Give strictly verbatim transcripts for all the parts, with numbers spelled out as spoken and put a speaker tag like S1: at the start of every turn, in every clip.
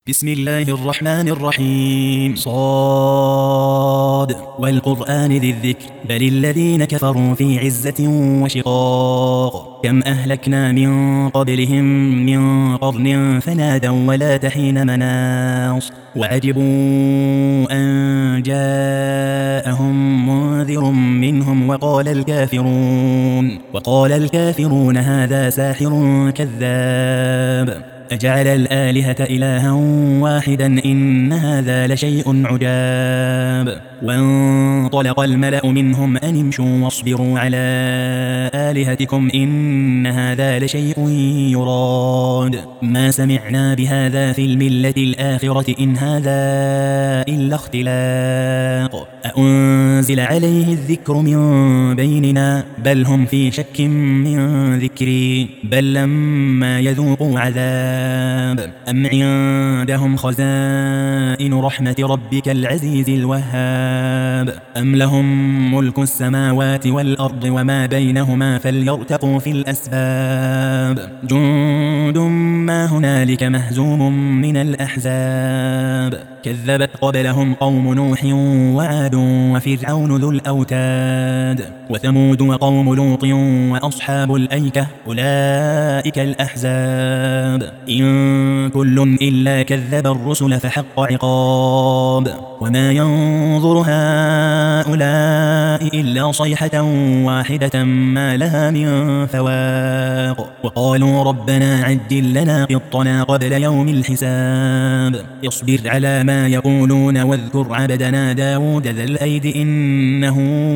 S1: بسم الله الرحمن الرحيم صاد والقرآن ذي الذكر بل الذين كفروا في عزة وشقاق كم أهلكنا من قبلهم من قرن فنادوا ولا تحين مناص وعجبوا أن جاءهم منذر منهم وقال الكافرون وقال الكافرون هذا ساحر كذاب أجعل الآلهة إلها واحدا إن هذا لشيء عجاب وانطلق الملأ منهم أن امشوا واصبروا على آلهتكم إن هذا لشيء يراد ما سمعنا بهذا في الملة الآخرة إن هذا إلا اختلاق أأنزل عليه الذكر من بيننا بل هم في شك من ذكري بل لما يذوقوا عذاب أم عندهم خزائن رحمة ربك العزيز الوهاب أم لهم ملك السماوات والأرض وما بينهما فليرتقوا في الأسباب جند ما هنالك مهزوم من الأحزاب كذبت قبلهم قوم نوح وعاد وفرعون ذو الأوتاد وثمود وقوم لوط وأصحاب الأيكة أولئك الأحزاب إن كل إلا كذب الرسل فحق عقاب وما ينظر هؤلاء إلا صيحة واحدة ما لها من فواق وقالوا ربنا عجل لنا قطنا قبل يوم الحساب اصبر على ما يقولون واذكر عبدنا داود ذا الأيد إنه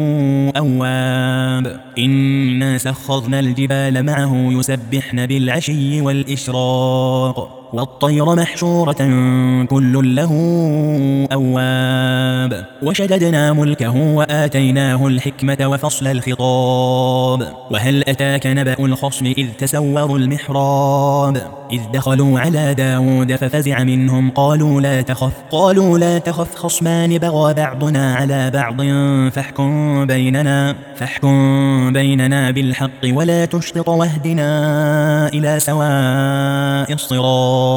S1: أواب إنا سخرنا الجبال معه يسبحن بالعشي والإشراق والطير محشورة كل له أواب وشددنا ملكه وآتيناه الحكمة وفصل الخطاب وهل أتاك نبأ الخصم إذ تسوروا المحراب إذ دخلوا على داود ففزع منهم قالوا لا تخف قالوا لا تخف خصمان بغى بعضنا على بعض فاحكم بيننا فاحكم بيننا بالحق ولا تشطط واهدنا إلى سواء الصراط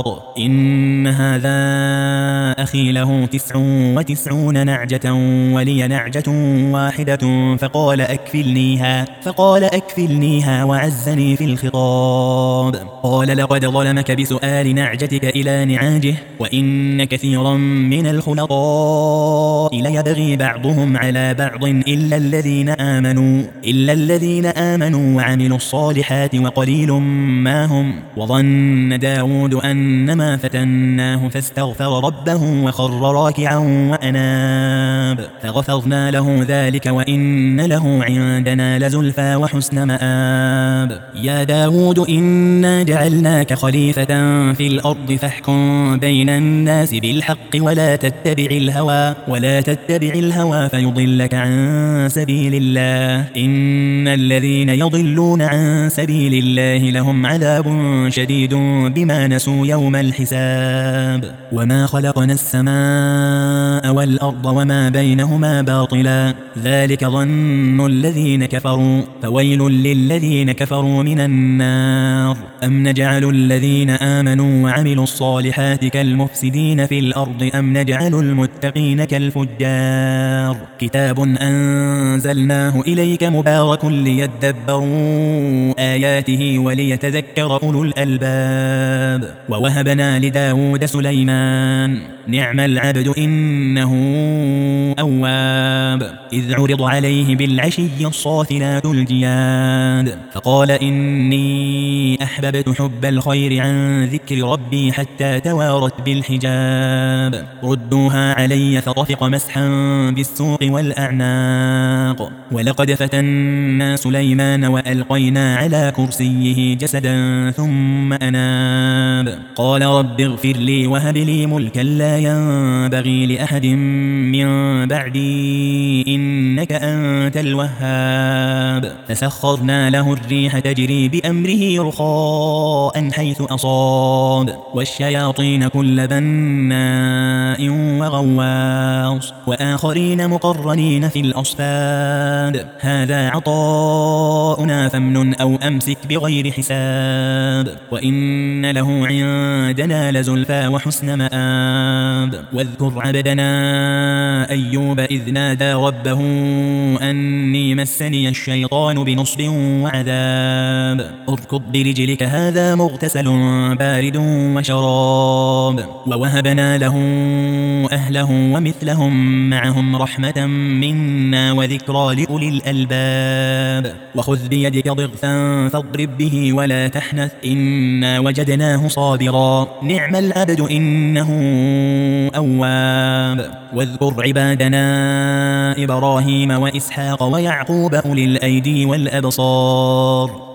S1: إن هذا أخي له تسع وتسعون نعجة ولي نعجة واحدة فقال أكفلنيها فقال أكفلنيها وعزني في الخطاب قال لقد ظلمك بسؤال نعجتك إلى نعاجه وإن كثيرا من الخلطاء ليبغي بعضهم على بعض إلا الذين آمنوا إلا الذين آمنوا وعملوا الصالحات وقليل ما هم وظن داود أنما فتناه فاستغفر ربه وخر راكعا وأناب فغفرنا له ذلك وإن له عندنا لزلفى وحسن مآب يا داود إنا جعلناك خليفة في الأرض فاحكم بين الناس بالحق ولا تتبع الهوى ولا تتبع الهوى فيضلك عن سبيل الله إن الذين يضلون عن سبيل الله لهم عذاب شديد بما نسوا يوم الحساب وما خلقنا السماء والأرض وما بينهما باطلا ذلك ظن الذين كفروا فويل للذين كفروا من النار أم نجعل الذين آمنوا وعملوا الصالحات كالمفسدين في الأرض أم نجعل المتقين كالفجار كتاب أنزلناه إليك مبارك ليدبروا آياته وليتذكر أولو الألباب ووهبنا لداود سليمان نعم العبد إنه أواب إذ عرض عليه بالعشي الصافنات الجياد فقال إني أحببت حب الخير عن ذكر ربي حتى توارت بالحجاب ردوها علي فطفق مسحا بالسوق والأعناق ولقد فتنا سليمان وألقينا على كرسيه جسدا ثم أناب قال رب اغفر لي وهب لي ملكا لا ينبغي لأحد من بعدي إنك أنت الوهاب فسخرنا له الريح تجري بأمره رخاء حيث أصاب والشياطين كل بناء وغواص وآخرين مقرنين في الأصفاد هذا عطاؤنا فامنن أو أمسك بغير حساب وإن له إنه عندنا لزلفى وحسن مآب. واذكر عبدنا أيوب إذ نادى ربه أني مسني الشيطان بنصب وعذاب. اركض برجلك هذا مغتسل بارد وشراب. ووهبنا له أهله ومثلهم معهم رحمة منا وذكرى لأولي الألباب. وخذ بيدك ضغثا فاضرب به ولا تحنث إنا وجدناه صابرا نعم العبد إنه أواب. واذكر عبادنا إبراهيم وإسحاق ويعقوب أولي الأيدي والأبصار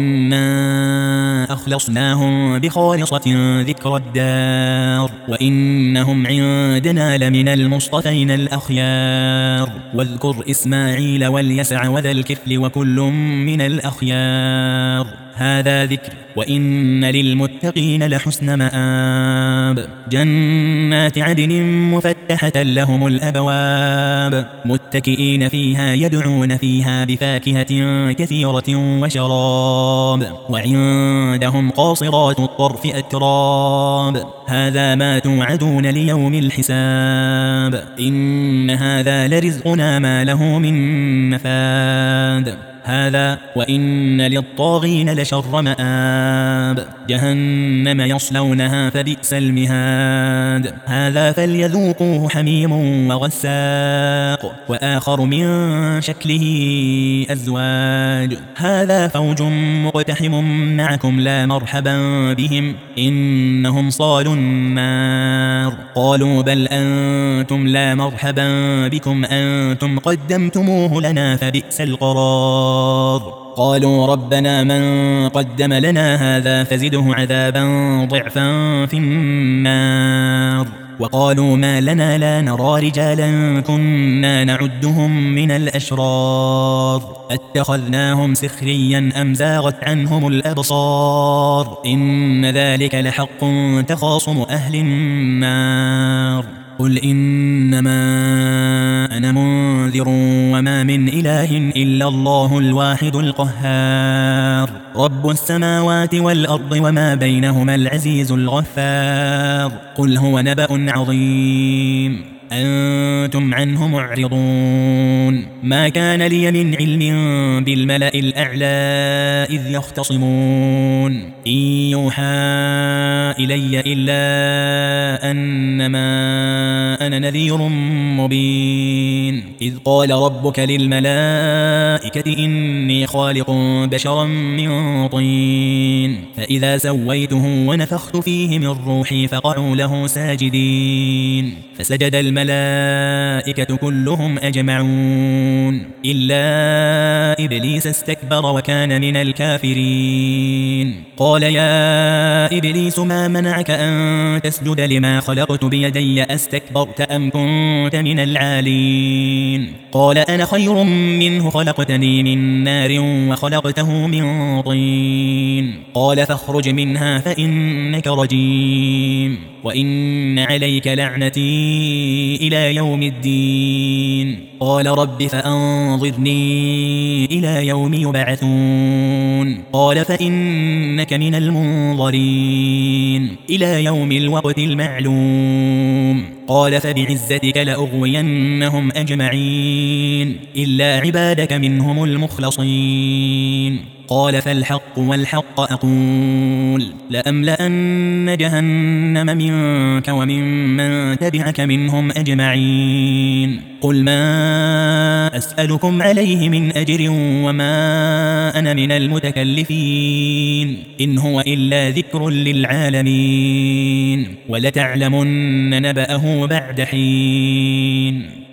S1: إنا أخلصناهم بخالصة ذكر الدار وإنهم عندنا لمن المصطفين الأخيار. واذكر إسماعيل واليسع وذا الكفل وكل من الأخيار هذا ذكر وإن للمتقين لحسن مآب. جنات عدن مفتحة لهم الأبواب متكئين فيها يدعون فيها بفاكهة كثيرة وشراب. وعندهم قاصرات الطرف أتراب هذا ما توعدون ليوم الحساب إن هذا لرزقنا ما له من نفاد. هذا وإن للطاغين لشر مآب جهنم يصلونها فبئس المهاد. هذا فليذوقوه حميم وغساق وآخر من شكله أزواج هذا فوج مقتحم معكم لا مرحبا بهم إنهم صالوا النار. قالوا بل أنتم لا مرحبا بكم أنتم قدمتموه لنا فبئس القرار. قالوا ربنا من قدم لنا هذا فزده عذابا ضعفا في النار. وقالوا ما لنا لا نرى رجالا كنا نعدهم من الأشرار اتخذناهم سخريا أم زاغت عنهم الأبصار إن ذلك لحق تخاصم أهل النار. قل إنما أنا منذر وما من إله إلا الله الواحد القهار رب السماوات والأرض وما بينهما العزيز الغفار. قل هو نبأ عظيم أنتم عنه معرضون. ما كان لي من علم بالملأ الأعلى إذ يختصمون إن يوحى إلي إلا أنما أنا نذير مبين. إذ قال ربك للملائكة إني خالق بشرا من طين فإذا سويته ونفخت فيه من روحي فقعوا له ساجدين فسجد الملائكة كلهم أجمعون إلا إبليس استكبر وكان من الكافرين. قال يا إبليس ما منعك أن تسجد لما خلقت بيدي أستكبرت أم كنت من العالين. قال أنا خير منه خلقتني من نار وخلقته من طين. قال فاخرج منها فإنك رجيم وإن عليك لعنتي إلى يوم الدين. قال رب فأنظرني إلى يوم يبعثون. قال فإنك من المنظرين إلى يوم الوقت المعلوم. قال فبعزتك لأغوينهم أجمعين إلا عبادك منهم المخلصين. قال فالحق والحق أقول لأملأن جهنم منك وممن تبعك منهم أجمعين. قل ما أسألكم عليه من أجر وما أنا من المتكلفين إن هو إلا ذكر للعالمين ولتعلمن نبأه بعد حين.